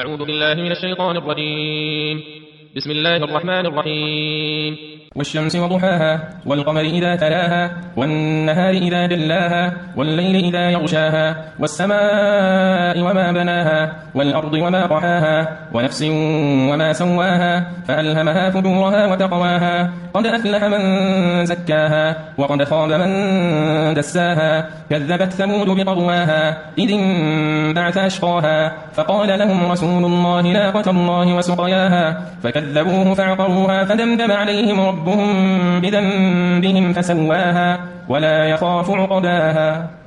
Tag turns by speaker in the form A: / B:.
A: أعوذ بالله من الشيطان الرجيم. بسم الله الرحمن الرحيم.
B: والشمس وضحاها والقمر إذا تلاها والنهار إذا جلاها والليل إذا يغشاها والسماء وما بناها والأرض وما طحاها ونفس وما سواها فألهمها فجورها وتقواها قد أفلح من زكاها وقد خاب من دساها كذبت ثمود بطغواها إذ انبعث أشقاها فقال لهم رسول الله ناقة الله وسقياها فكذبوه فعقروها فدمدم عليهم ربهم بذنبهم فسواها ولا يخاف عقباها.